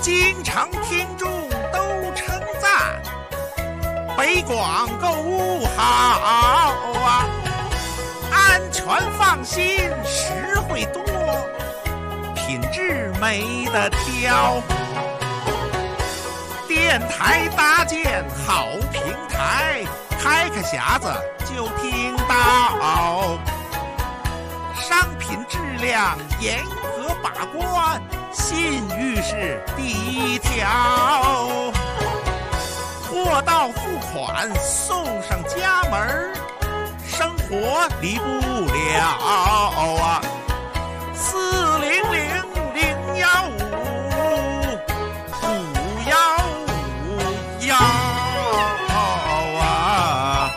经常听众都称赞，北广购物好啊，安全放心，实惠多，品质没得挑。电台搭建好平台，开个匣子就听到，商品质量严格把关，信誉是第一条，货到付款送上家门，生活离不了啊！400-015-515啊！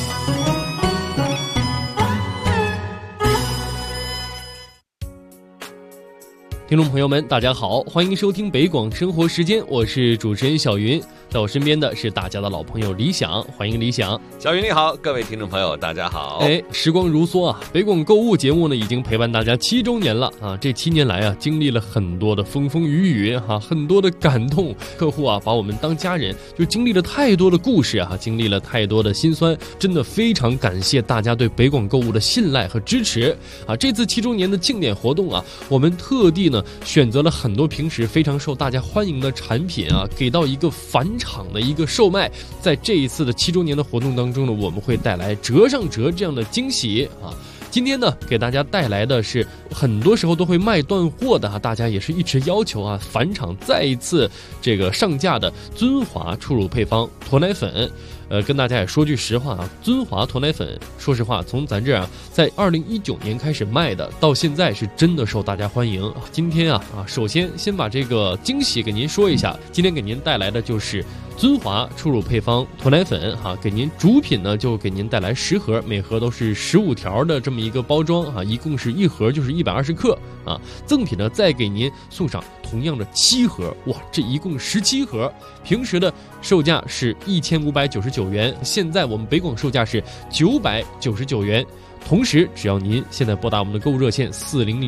听众朋友们，大家好，欢迎收听北广生活时间，我是主持人小云，在我身边的是大家的老朋友李想，欢迎李想。 小云你好，各位听众朋友大家好。 时光如梭啊，北广购物节目呢已经陪伴大家7周年了啊！这7年来啊，经历了很多的风风雨雨哈，很多的感动，客户啊把我们当家人，就经历了太多的故事啊，经历了太多的辛酸，真的非常感谢大家对北广购物的信赖和支持啊！这次7周年的庆典活动啊，我们特地呢选择了很多平时非常受大家欢迎的产品啊，给到一个返场的一个售卖。在这一次的7周年的活动当中呢，我们会带来折上折这样的惊喜啊。今天呢，给大家带来的是很多时候都会卖断货的大家也是一直要求啊，返场再一次这个上架的尊华初乳配方驼奶粉。跟大家也说句实话啊，尊华驼奶粉，说实话，从咱这啊，在2019年开始卖的，到现在是真的受大家欢迎。今天首先先把这个惊喜给您说一下，今天给您带来的就是尊华初乳配方驼奶粉给您主品呢就给您带来10盒，每盒都是15条的这么一个包装一共是1盒就是120克赠品呢再给您送上同样的7盒，哇，这一共17盒，平时的售价是1599元，现在我们北广售价是999元。同时，只要您现在拨打我们的购物热线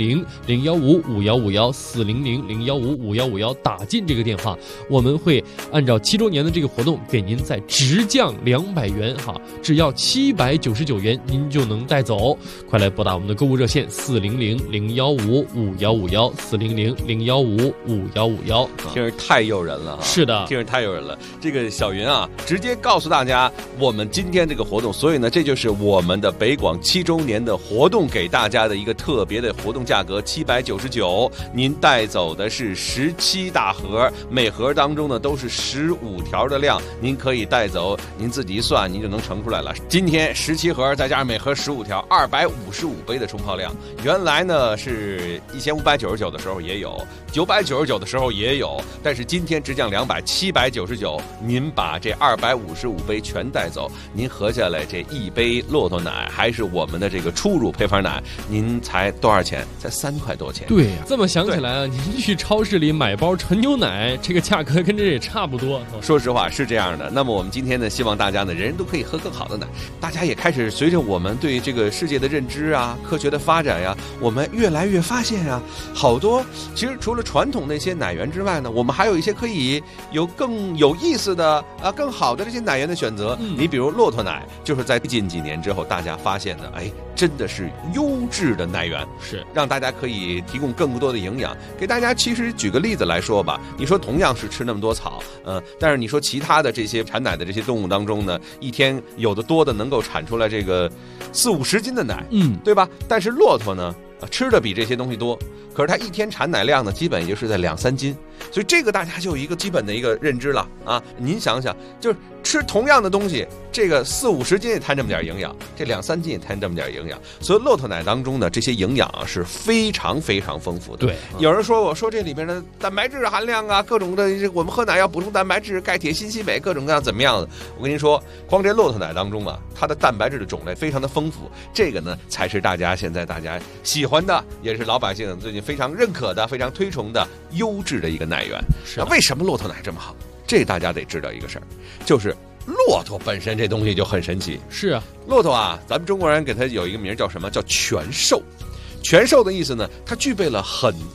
400-015-5151，400-015-5151打进这个电话，我们会按照7周年的这个活动给您再直降200元只要799元您就能带走。快来拨打我们的购物热线400-015-5151，400-015-5151。 听着太诱人了是的， 听着太诱人了。这个小云啊，直接告诉大家我们今天这个活动，所以呢，这就是我们的北广7周年的活动给大家的一个特别的活动价格799，您带走的是17大盒，每盒当中呢都是15条的量，您可以带走，您自己一算您就能乘出来了。今天17盒再加上每盒15条，255杯的冲泡量。原来呢是1599的时候也有，999的时候也有，但是今天直降200，799，您把这255杯全带走，您合下来这一杯骆驼奶还是我们的这个初乳配方奶，您才多少钱？才3块多钱。 对呀，这么想起来啊，您去超市里买包纯牛奶，这个价格跟这也差不多。 说实话是这样的。那么我们今天呢，希望大家呢，人人都可以喝更好的奶。大家也开始随着我们对这个世界的认知啊，科学的发展呀，我们越来越发现啊，好多其实除了传统那些奶源之外呢，我们还有一些可以有更有意思的更好的这些奶源的选择。你比如骆驼奶，就是在近几年之后，大家发现的，真的是优质的奶源， 是让大家可以提供更多的营养给大家。其实举个例子来说吧，你说同样是吃那么多草，但是你说其他的这些产奶的这些动物当中呢，一天有的多的能够产出来这个40-50斤的奶，对吧？但是骆驼呢，吃的比这些东西多，可是它一天产奶量呢，基本也就是在2-3斤，所以这个大家就有一个基本的一个认知了啊。您想想，就是吃同样的东西，这个40-50斤也贪这么点营养，这2-3斤也贪这么点营养，所以骆驼奶当中呢，这些营养是非常非常丰富的。 对， 有人说我说这里边的蛋白质含量各种的，我们喝奶要补充蛋白质、钙、铁、锌、硒、镁，各种各样怎么样的？我跟您说，光这骆驼奶当中它的蛋白质的种类非常的丰富，这个呢才是大家现在大家喜欢的，也是老百姓最近非常认可的、非常推崇的优质的一个奶源。那为什么骆驼奶这么好？这大家得知道一个事儿，就是骆驼本身这东西就很神奇。 是啊， 骆驼咱们中国人给它有一个名叫什么？叫全兽。全兽的意思呢，它具备了很多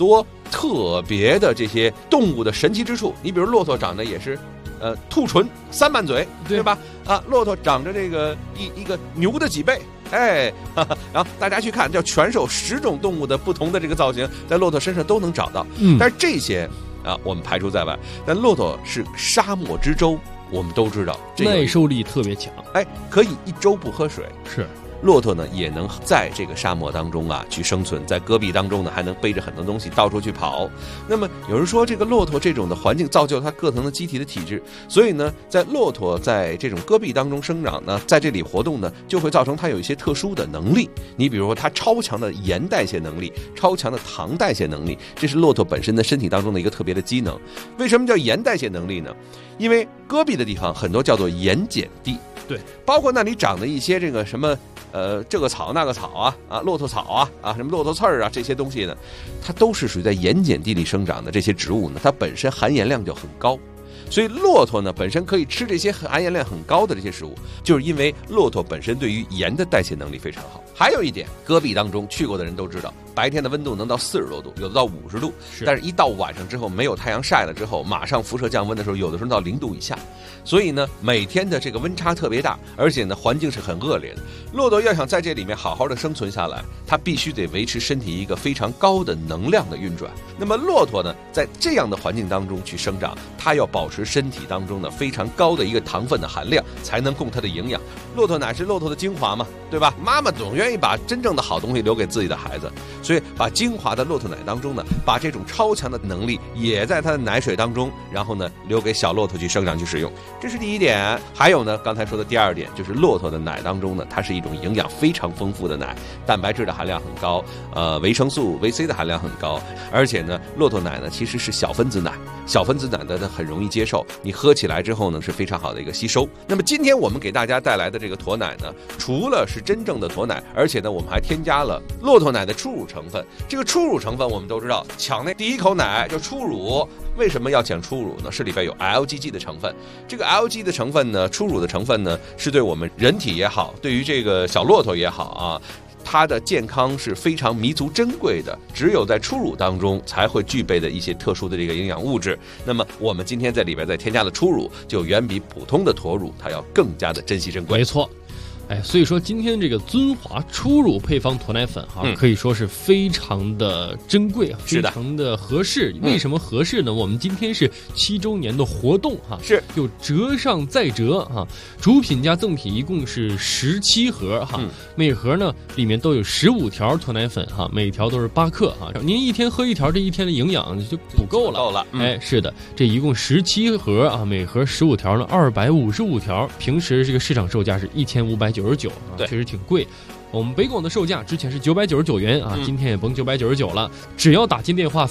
特别的这些动物的神奇之处。你比如骆驼长得也是兔唇3瓣嘴，对吧？啊，骆驼长着这个一个牛的几倍。哎，然后大家去看，叫全兽10种动物的不同的这个造型，在骆驼身上都能找到。但是这些我们排除在外。但骆驼是沙漠之舟，我们都知道， 耐受力特别强。 哎，可以1周不喝水。 是。 骆驼呢也能在这个沙漠当中去生存，在戈壁当中呢还能背着很多东西到处去跑。那么有人说这个骆驼这种的环境造就它各层的机体的体质，所以呢在骆驼在这种戈壁当中生长呢，在这里活动呢，就会造成它有一些特殊的能力。你比如说它超强的盐代谢能力，超强的糖代谢能力，这是骆驼本身的身体当中的一个特别的机能。为什么叫盐代谢能力呢？因为戈壁的地方很多叫做盐碱地， 对， 包括那里长的一些这个什么这个草那个草骆驼草什么骆驼刺儿这些东西呢，它都是属于在盐碱地里生长的这些植物呢，它本身含盐量就很高。所以骆驼呢本身可以吃这些含盐量很高的这些食物，就是因为骆驼本身对于盐的代谢能力非常好。还有一点，戈壁当中去过的人都知道，白天的温度能到40多度，有的到50度，但是一到晚上之后，没有太阳晒了之后，马上辐射降温的时候，有的时候到0度以下。所以呢，每天的这个温差特别大，而且呢，环境是很恶劣的。骆驼要想在这里面好好的生存下来，它必须得维持身体一个非常高的能量的运转。那么骆驼呢，在这样的环境当中去生长，它要保持身体当中的非常高的一个糖分的含量，才能供它的营养。骆驼奶是骆驼的精华嘛，对吧？妈妈总愿意把真正的好东西留给自己的孩子，所以把精华的骆驼奶当中呢，把这种超强的能力也在它的奶水当中，然后呢留给小骆驼去生长去使用，这是第一点。还有呢，刚才说的第2点，就是骆驼的奶当中呢，它是一种营养非常丰富的奶，蛋白质的含量很高，维生素 VC 的含量很高，而且呢，骆驼奶呢其实是小分子奶，小分子奶的很容易接受，你喝起来之后呢是非常好的一个吸收。那么今天我们给大家带来的这个驼奶呢，除了是真正的驼奶，而且呢我们还添加了骆驼奶的初乳成分。这个初乳成分我们都知道，抢那第一口奶就初乳，为什么要讲初乳呢？是里边有 LGG 的成分。这个 LG 的成分呢，初乳的成分呢，是对我们人体也好，对于这个小骆驼也好它的健康是非常弥足珍贵的，只有在初乳当中才会具备的一些特殊的这个营养物质。那么我们今天在里边再添加了初乳，就远比普通的驼乳它要更加的珍惜珍贵。 没错。所以说今天这个尊华初乳配方驼奶粉可以说是非常的珍贵，非常的合适。为什么合适呢？我们今天是7周年的活动是又折上再折主品加赠品一共是17盒每盒呢里面都有15条驼奶粉每条都是8克您一天喝1条，这一天的营养就补够了。是的，这一共17盒每盒15条呢，255条，平时这个市场售价是1599确实挺贵。我们北广的售价之前是999元今天也甭999了，只要打进电话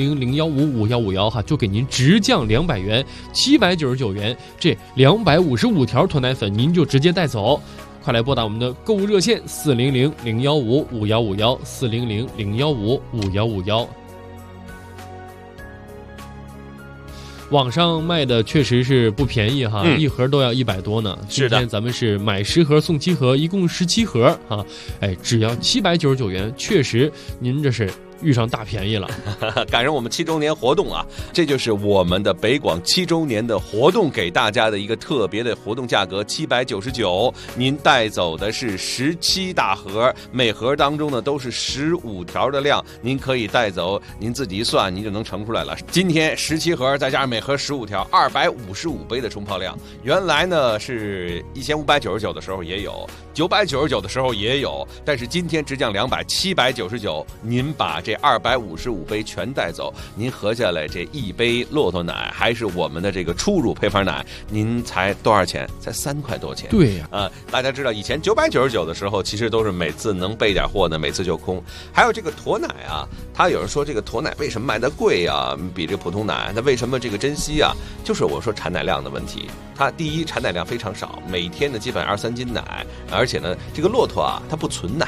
400-015-5151就给您直降200元，799元，这255条驼奶粉您就直接带走。快来拨打我们的购物热线400-015-5151 400-015-5151。网上卖的确实是不便宜一盒都要100多呢。今天咱们是买10盒送7盒，一共17盒只要799元，确实您这是遇上大便宜了。 赶上我们7周年活动这就是我们的北广7周年的活动给大家的一个特别的活动价格799，您带走的是17大盒，每盒当中呢都是15条的量，您可以带走，您自己一算您就能乘出来了。今天17盒再加上每盒15条，255杯的冲泡量。原来呢是1599的时候也有，999的时候也有，但是今天直降200，799，您把这255杯全带走，您合下来这一杯骆驼奶还是我们的这个初乳配方奶，您才多少钱？才3块多钱。 对呀， 大家知道以前999的时候，其实都是每次能备点货呢，每次就空。还有这个驼奶它有人说这个驼奶为什么卖得贵比这个普通奶，那为什么这个珍惜就是我说产奶量的问题。它第一产奶量非常少，每天呢基本2-3斤奶，而且呢这个骆驼它不存奶。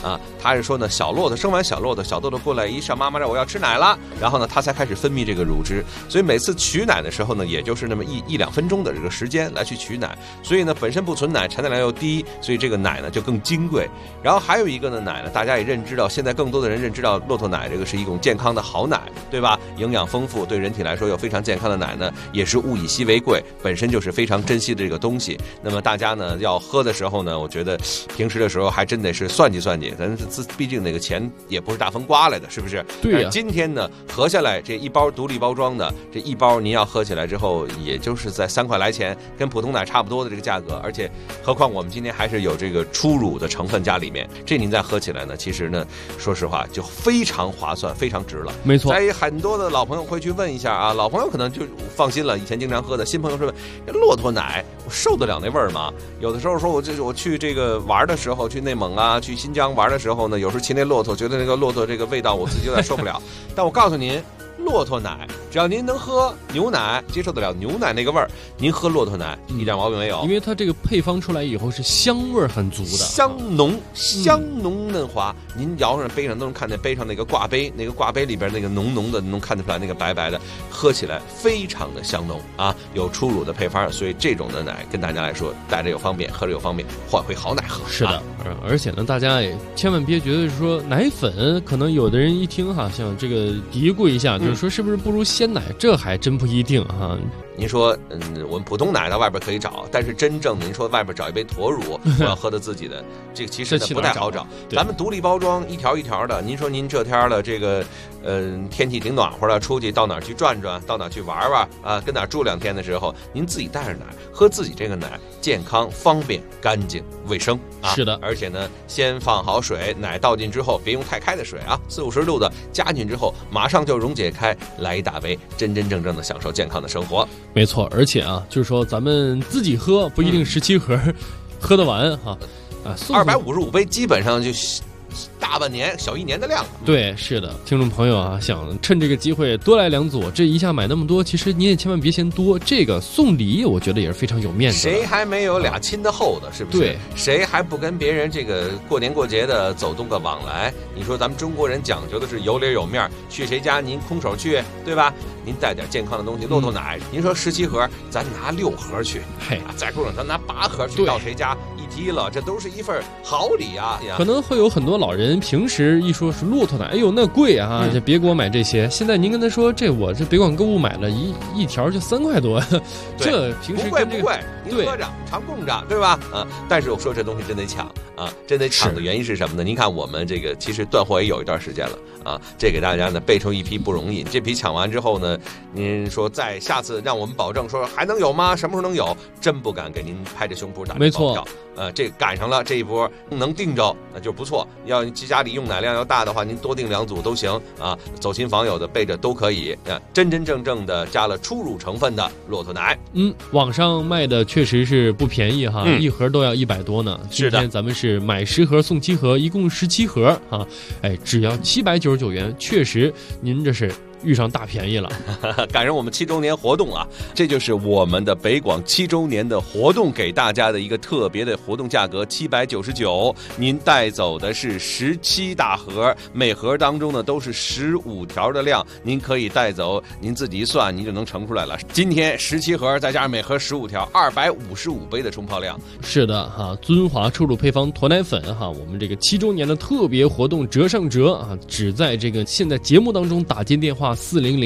啊，他是说呢，小骆驼生完小骆驼，小骆驼过来一上妈妈这儿，我要吃奶了，然后呢，它才开始分泌这个乳汁，所以每次取奶的时候呢，也就是那么一两分钟的这个时间来去取奶，所以呢，本身不存奶，产奶量又低，所以这个奶呢就更金贵。然后还有一个呢，奶呢，大家也认知到，现在更多的人认知到骆驼奶这个是一种健康的好奶，对吧？营养丰富，对人体来说又非常健康的奶呢，也是物以稀为贵，本身就是非常珍惜的这个东西。那么大家呢要喝的时候呢，我觉得平时的时候还真得是算计算计，咱毕竟那个钱也不是大风刮来的，是不是？ 对呀。 今天呢合下来这一包独立包装的，这一包您要喝起来之后，也就是在3块来钱，跟普通奶差不多的这个价格，而且何况我们今天还是有这个初乳的成分加里面，这您再喝起来呢，其实呢，说实话就非常划算，非常值了。 没错。 在很多的老朋友会去问一下啊，老朋友可能就放心了，以前经常喝的，新朋友说骆驼奶我受得了那味儿吗？有的时候说我去这个玩的时候，去内蒙啊，去新疆玩的时候呢，有时候骑那骆驼，觉得那个骆驼这个味道我自己有点受不了。但我告诉您，骆驼奶只要您能喝牛奶，接受得了牛奶那个味儿，您喝骆驼奶一点毛病没有。 因为它这个配方出来以后是香味很足的， 香浓嫩滑。您摇上杯上都能看见杯上那个挂杯，那个挂杯里边那个浓的，能看得出来那个白白的，喝起来非常的香浓啊，有初乳的配方，所以这种的奶跟大家来说带着又方便，喝着又方便，换回好奶喝。 是的，而且呢，大家也千万别觉得说奶粉，可能有的人一听哈，像这个嘀咕一下，就是说是不是不如鲜奶？这还真不一定哈。 您说，我们普通奶到外边可以找，但是真正您说外边找一杯驼乳，我要喝的自己的，这个其实不太好找。咱们独立包装，一条一条的。您说您这天的这个，天气挺暖和的，出去到哪儿去转转，到哪儿去玩玩啊，跟哪儿住2天的时候，您自己带着奶喝自己这个奶，健康、方便、干净、卫生啊。 是的， 而且呢，先放好水，奶倒进之后，别用太开的水啊，40-50度的加进之后，马上就溶解开，来一大杯，真真正正的享受健康的生活。 没错，而且啊，就是说咱们自己喝不一定17盒喝得完哈，啊 ，255杯基本上就大半年、小1年的量。 对，是的，听众朋友啊，想趁这个机会多来2组，这一下买那么多，其实你也千万别嫌多。这个送礼，我觉得也是非常有面子的。 谁还没有俩亲的厚的，是不是？ 对， 谁还不跟别人这个过年过节的走动个往来？你说咱们中国人讲究的是有脸有面，去谁家您空手去，对吧？您带点健康的东西，骆驼奶，您说17盒，咱拿6盒去， 嘿， 再过上咱拿8盒去，到谁家一提了，这都是一份好礼啊！ 可能会有很多老人平时一说是骆驼奶，哎呦那贵啊，就别给我买这些。现在您跟他说，我这北广购物买了一条就3块多，这平时不贵，您喝着常供着，对吧？啊，但是我说这东西真得抢啊，真得抢的原因是什么呢？您看我们这个其实断货也有一段时间了啊，这给大家呢备出一批不容易。这批抢完之后呢，您说再下次让我们保证说还能有吗？什么时候能有？真不敢给您拍着胸脯打这包票。这赶上了这一波能订着那就不错。要家里用奶量要大的话，您多订2组都行啊。走亲访友的备着都可以。真真正正的加了初乳成分的骆驼奶。 网上卖的确实是不便宜哈，一盒都要100多呢。 是的， 今天咱们是买10盒送7盒，一共17盒啊，只要799元，确实您这是遇上大便宜了。 赶上我们7周年活动啊，这就是我们的北广7周年的活动给大家的一个特别的活动价格799，您带走的是17大盒，每盒当中呢都是15条的量，您可以带走，您自己一算您就能乘出来了。今天17盒再加上每盒15条，255杯的冲泡量。 是的哈，尊华初乳配方驼奶粉哈，我们这个7周年的特别活动折上折啊，只在这个现在节目当中打进电话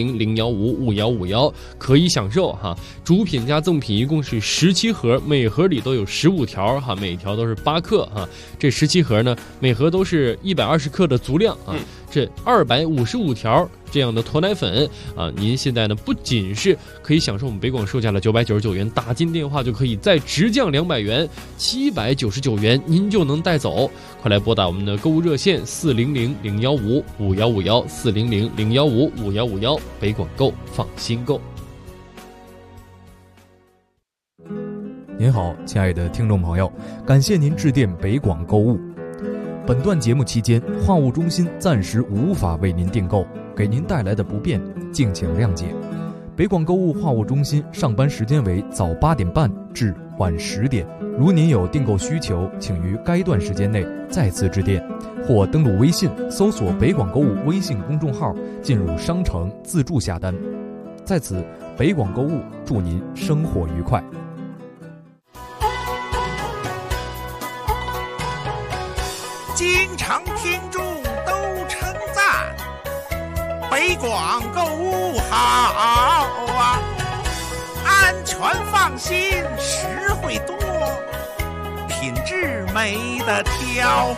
400-015-5151可以享受哈，主品加赠品一共是17盒，每盒里都有15条哈，每条都是8克哈。这17盒呢，每盒都是120克的足量啊。这255条这样的驼奶粉啊，您现在呢不仅是可以享受我们北广售价的999元，打进电话就可以再直降200元，799元您就能带走。快来拨打我们的购物热线400-015-5151，400-015-5151，北广购放心购。 您好，亲爱的听众朋友，感谢您致电北广购物。本段节目期间，话务中心暂时无法为您订购，给您带来的不便，敬请谅解。北广购物话务中心上班时间为早8点半至晚10点， 如您有订购需求，请于该段时间内再次致电，或登录微信搜索北广购物微信公众号，进入商城自助下单。在此，北广购物祝您生活愉快。 经常听众都称赞北广购物好啊，安全放心，实惠多，品质没得挑。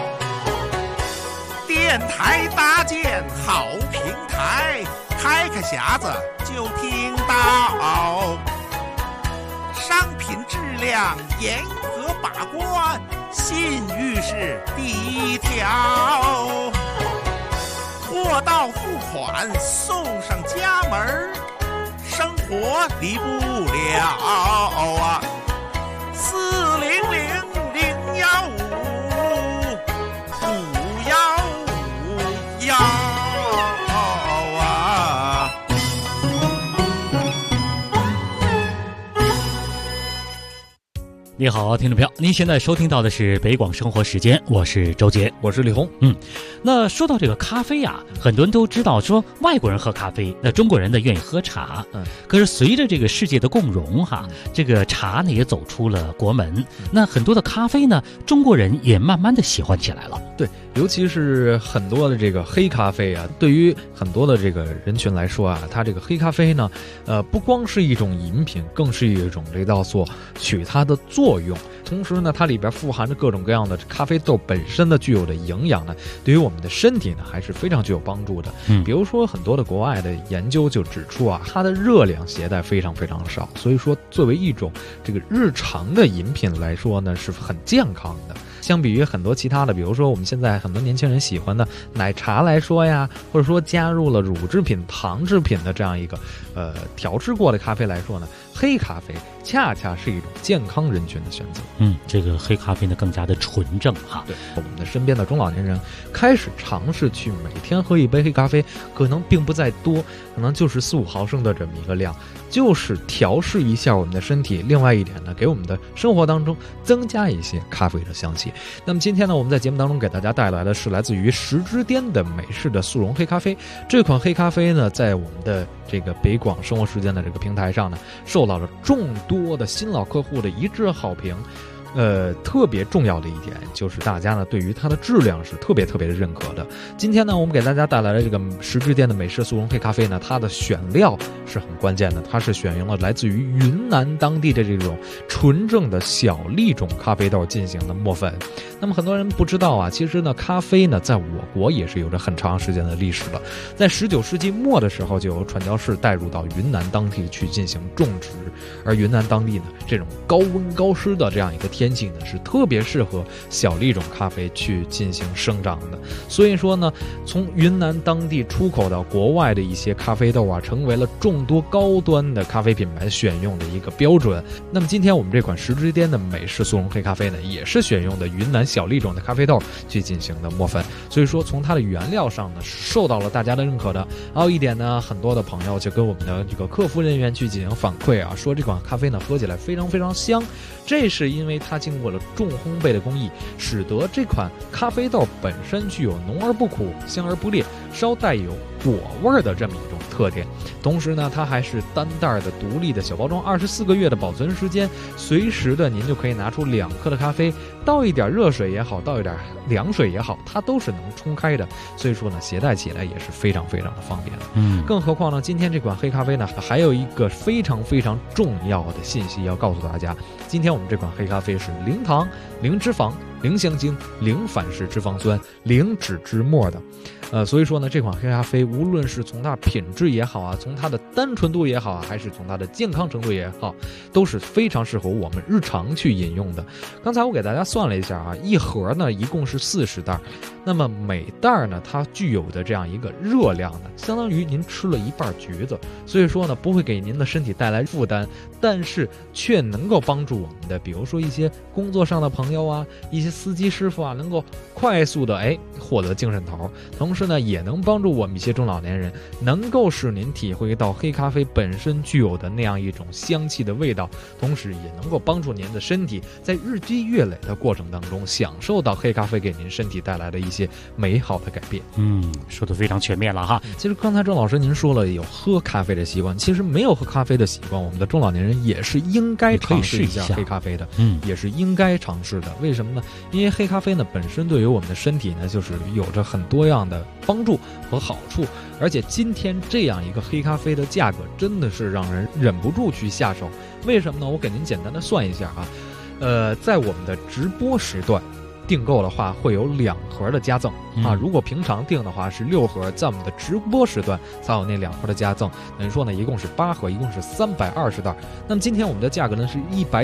电台搭建好平台，开个匣子就听到，商品质量严格把关，信誉是第一条。货到付款送上家门，生活离不了啊！400-015-515啊！ 你好，听众朋友，您现在收听到的是北广生活时间，我是周杰， 我是李红。 那说到这个咖啡啊，很多人都知道说外国人喝咖啡，那中国人呢愿意喝茶。可是随着这个世界的共融这个茶呢也走出了国门，那很多的咖啡呢，中国人也慢慢的喜欢起来了。 对，尤其是很多的这个黑咖啡啊，对于很多的这个人群来说啊，它这个黑咖啡呢，不光是一种饮品，更是一种这叫做取它的作用。同时呢，它里边富含着各种各样的咖啡豆本身的具有的营养呢，对于我们的身体呢还是非常具有帮助的。比如说很多的国外的研究就指出啊，它的热量携带非常非常少，所以说作为一种这个日常的饮品来说呢，是很健康的。相比于很多其他的，比如说我们现在很多年轻人喜欢的奶茶来说呀，或者说加入了乳制品、糖制品的这样一个调制过的咖啡来说呢，黑咖啡恰恰是一种健康人群的选择。 这个黑咖啡呢更加的纯正哈。 对，我们的身边的中老年人开始尝试去每天喝一杯黑咖啡，可能并不在多，可能就是4-5毫升的这么一个量，就是调试一下我们的身体。另外一点呢，给我们的生活当中增加一些咖啡的香气。那么今天呢，我们在节目当中给大家带来的是来自于十之巅的美式的速溶黑咖啡。这款黑咖啡呢，在我们的这个北广生活时间的这个平台上呢，受到了众多的新老客户的一致好评。特别重要的一点就是大家呢对于它的质量是特别的认可的。今天呢，我们给大家带来的这个十之巅的美式速溶黑咖啡呢，它的选料是很关键的，它是选用了来自于云南当地的这种纯正的小粒种咖啡豆进行的磨粉。那么很多人不知道啊，其实呢，咖啡呢在我国也是有着很长时间的历史了。在19世纪末的时候，就有传教士带入到云南当地去进行种植，而云南当地呢，这种高温高湿的这样一个天气呢，是特别适合小粒种咖啡去进行生长的。所以说呢，从云南当地出口到国外的一些咖啡豆啊，成为了众多高端的咖啡品牌选用的一个标准。那么今天我们这款十之巅的美式速溶黑咖啡呢，也是选用的云南小粒种的咖啡豆去进行的磨粉，所以说从它的原料上呢，是受到了大家的认可的。还有一点呢，很多的朋友就跟我们的这个客服人员去进行反馈啊，说这款咖啡呢喝起来非常香，这是因为它经过了重烘焙的工艺，使得这款咖啡豆本身具有浓而不苦、香而不烈、稍带有果味的这么一种特点。同时呢，它还是单袋的独立的小包装，24个月的保存时间，随时的您就可以拿出2克的咖啡，倒一点热水也好，倒一点凉水也好，它都是能冲开的。所以说呢，携带起来也是非常的方便的。更何况呢，今天这款黑咖啡呢，还有一个非常重要的信息要告诉大家。今天我们这款黑咖啡是零糖、零脂肪、零香精、零反式脂肪酸、零脂之末的。所以说呢，这款黑咖啡无论是从它品质也好啊，从它的单纯度也好啊，还是从它的健康程度也好，都是非常适合我们日常去饮用的。刚才我给大家算了一下啊，一盒呢一共是40袋，那么每袋呢它具有的这样一个热量呢，相当于您吃了一半橘子，所以说呢不会给您的身体带来负担，但是却能够帮助我们的，比如说一些工作上的朋友啊，一些司机师傅啊，能够快速的获得精神头，同时呢也能帮助我们一些中老年人能够够使您体会到黑咖啡本身具有的那样一种香气的味道，同时也能够帮助您的身体在日积月累的过程当中享受到黑咖啡给您身体带来的一些美好的改变。 说得非常全面了哈。 其实刚才周老师您说了有喝咖啡的习惯，其实没有喝咖啡的习惯，我们的中老年人也是应该尝试一下黑咖啡的，也是应该尝试的。为什么呢？因为黑咖啡呢本身对于我们的身体呢就是有着很多样的帮助和好处，而且今天这样一个黑咖啡的价格真的是让人忍不住去下手。为什么呢？我给您简单的算一下啊，在我们的直播时段订购的话会有2盒的加赠啊，如果平常订的话是6盒，在我们的直播时段才有那2盒的加赠，等于说呢一共是8盒，一共是320袋。那么今天我们的价格呢是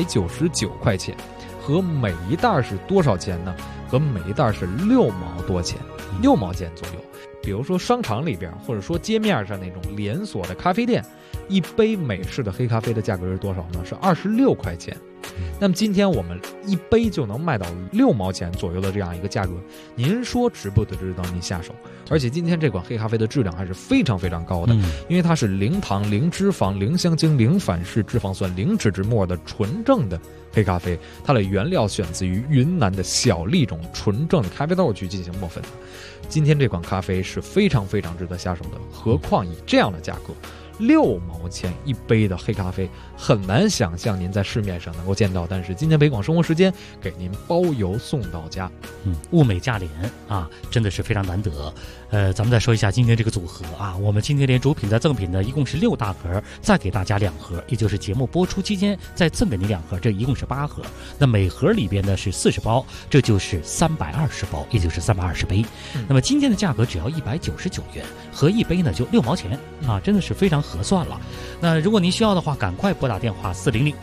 199块钱，和每一袋是多少钱呢？和每一袋是6毛多钱，6毛钱左右。比如说商场里边或者说街面上那种连锁的咖啡店，一杯美式的黑咖啡的价格是多少呢？是26块钱。那么今天我们一杯就能卖到6毛钱左右的这样一个价格，您说值不值得您下手？而且今天这款黑咖啡的质量还是非常非常高的，因为它是零糖、零脂肪、零香精、零反式脂肪酸、零脂质末的纯正的黑咖啡，它的原料选自于云南的小粒种纯正的咖啡豆去进行磨粉。今天这款咖啡是非常非常值得下手的，何况以这样的价格，6毛钱一杯的黑咖啡，很难想象您在市面上能够见到。但是今天北广生活时间给您包邮送到家， 物美价廉啊，真的是非常难得。咱们再说一下今天这个组合啊，我们今天连主品再赠品呢，一共是6大盒，再给大家2盒，也就是节目播出期间再赠给你2盒，这一共是8盒。那每盒里边呢是40包，这就是320包，也就是320杯。那么今天的价格只要199元，合一杯呢就6毛钱啊，真的是非常合算了。那如果您需要的话，赶快拨打电话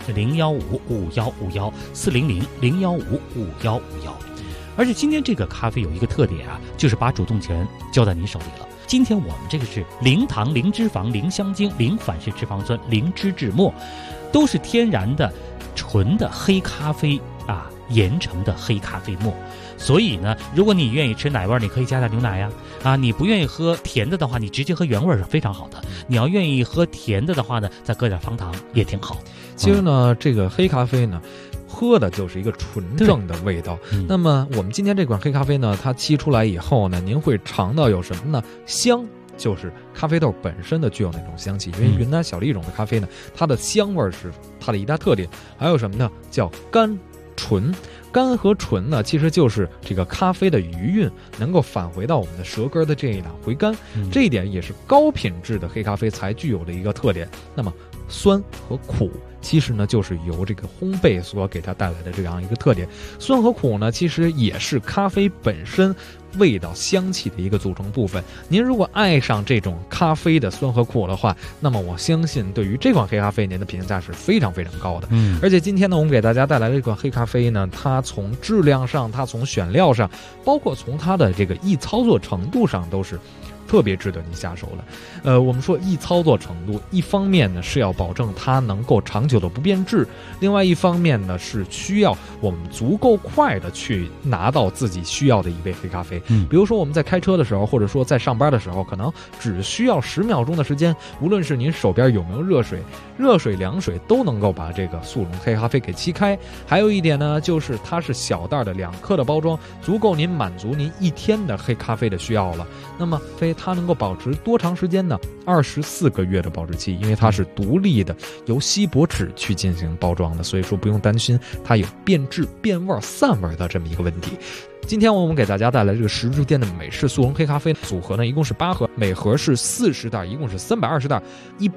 400-015-5151，400-015-5151。而且今天这个咖啡有一个特点啊，就是把主动权交在您手里了。今天我们这个是零糖、零脂肪、零香精、零反式脂肪酸、零脂质末，都是天然的纯的黑咖啡啊研成的黑咖啡沫。所以呢，如果你愿意吃奶味，你可以加点牛奶呀。你不愿意喝甜的的话，你直接喝原味是非常好的。你要愿意喝甜的的话呢，再搁点方糖也挺好。 其实呢，这个黑咖啡呢，喝的就是一个纯正的味道。那么我们今天这款黑咖啡呢，它沏出来以后呢，您会尝到有什么呢？香。就是咖啡豆本身的具有那种香气，因为云南小粒种的咖啡呢，它的香味是它的一大特点。还有什么呢？叫甘醇。甘和醇呢，其实就是这个咖啡的余韵能够返回到我们的舌根的这一档回甘，这一点也是高品质的黑咖啡才具有的一个特点。那么酸和苦其实呢就是由这个烘焙所给它带来的这样一个特点。酸和苦呢其实也是咖啡本身味道香气的一个组成部分。您如果爱上这种咖啡的酸和苦的话，那么我相信对于这款黑咖啡您的评价是非常非常高的。而且今天呢我们给大家带来的这款黑咖啡呢，它从质量上，它从选料上，包括从它的这个易操作程度上都是特别值得您下手的。我们说易操作程度，一方面呢是要保证它能够长久的不变质，另外一方面呢是需要我们足够快的去拿到自己需要的一杯黑咖啡。比如说我们在开车的时候，或者说在上班的时候，可能只需要10秒钟的时间，无论是您手边有没有热水、凉水都能够把这个速溶黑咖啡给沏开。还有一点呢，就是它是小袋的2克的包装，足够您满足您1天的黑咖啡的需要了。那么它能够保持多长时间呢？24个月的保质期，因为它是独立的由锡箔纸去进行包装的，所以说不用担心它有变质、变味、散味的这么一个问题。今天我们给大家带来这个10日店的美式速溶黑咖啡组合呢，一共是8盒，每盒是40袋，一共是320袋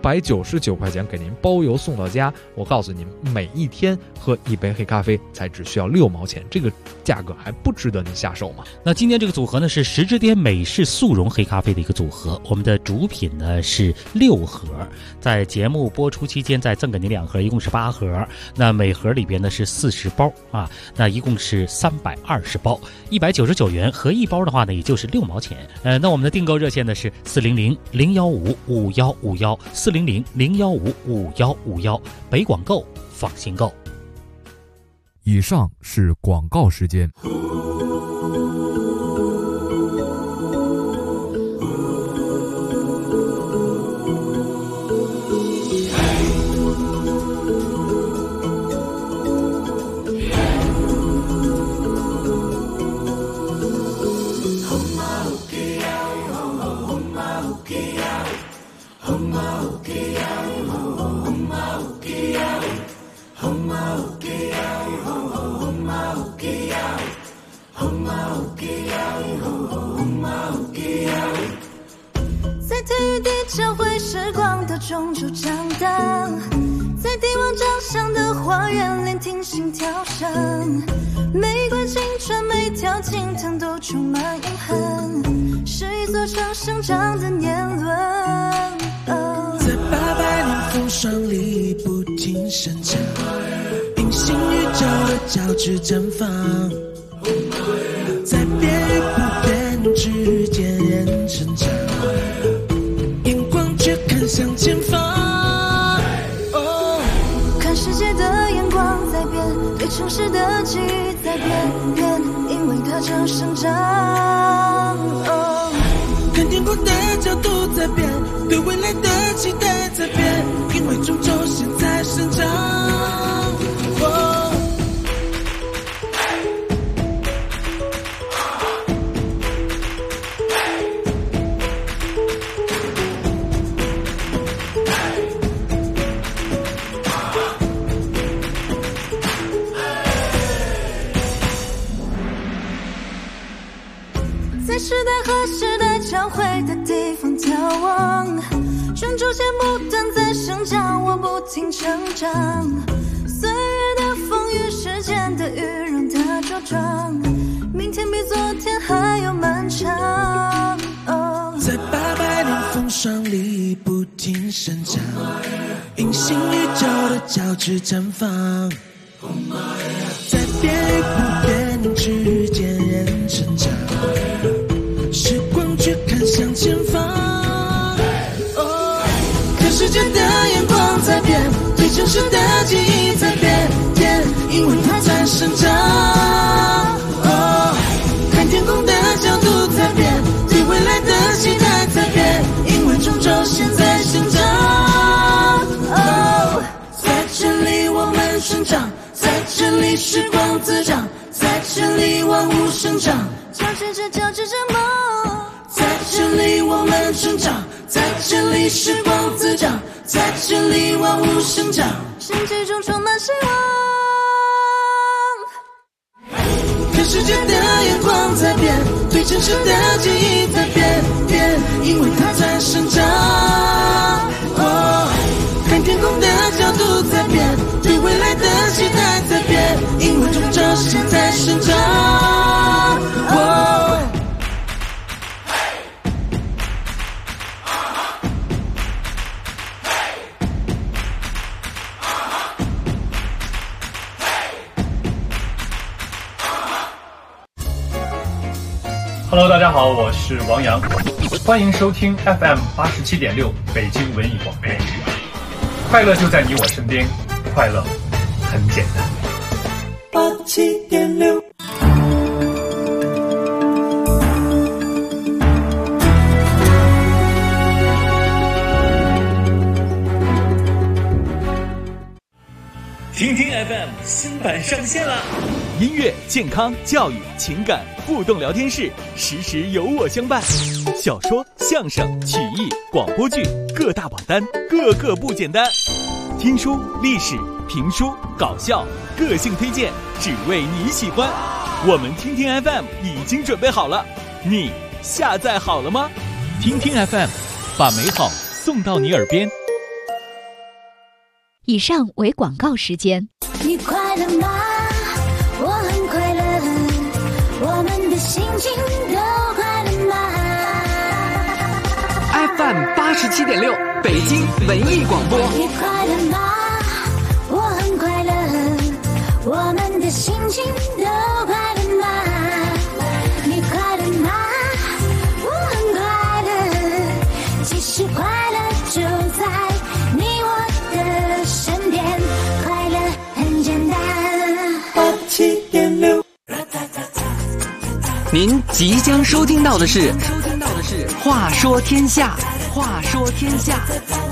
，199块钱给您包邮送到家。我告诉您，每一天喝一杯黑咖啡才只需要6毛钱，这个价格还不值得您下手吗？ 那今天这个组合呢是10日店美式速溶黑咖啡的一个组合，我们的主品呢是6盒，在节目播出期间再赠给您2盒，一共是8盒。那每盒里边呢是40包啊，那一共是320包。199元，合一包的话呢，也就是6毛钱。那我们的订购热线呢是400-015-5151，400-015-5151，北广购，放心购。 以上是广告时间。 在体育地教会时光的中州长大，在帝王掌上的花园聆听心跳声，每一段青春每条青藤都充满遗憾，是一座城生长的年轮。 在800年风霜里不停生长，隐形宇宙的交织绽放，在变与不变之间人成长，眼光却看向前方。 看世界的眼光在变，对城市的记忆在变，因为它正生长。 看天空的角度在变，对未来的期待在变，因为终究现在生长。 在时代和时代交汇的地方眺望，中州节不断在生长，我不停成长。岁月的风雨，时间的雨，让它茁壮。明天比昨天还要漫长。 在800年风霜里不停生长，隐形宇宙的交织绽放，在变与不变之间人成长，时光却看向前方。看世界的眼光在变，对城市的记忆在变，因为它在生长。看天空的角度在变，对未来的期待在变，因为终究现在生长。在这里我们生长，在这里时光滋长，在这里万物生长， 交织着梦。 在这里我们生长，在这里时光滋长，在这里万物生长， 身体中充满希望。 看世界的眼光在变，对城市的记忆在变，因为它在生长。看天空的角度在变，对未来的期待在变，因为终究现在生长。 Hello， 大家好，我是王洋，欢迎收听 FM 87.6北京文艺广播。快乐就在你我身边，快乐很简单。 87.6。 听听 FM 新版上线了， 音乐、健康、教育、情感互动聊天室，时时有我相伴。小说、相声、曲艺、广播剧，各大榜单，个个不简单。听书、历史、评书、搞笑，个性推荐，只为你喜欢。我们听听 FM 已经准备好了，你下载好了吗？听听 FM， 把美好送到你耳边。 以上为广告时间。 你快乐吗？我很快乐，我们的心情都快乐吗？ FM 87.6北京文艺广播。 你快乐吗？我很快乐，我们的心情都快乐吗？你快乐吗？我很快乐，其实快乐就在你我的身边，快乐很简单。 87.6。 您即将收听到的是《话说天下》，话说天下。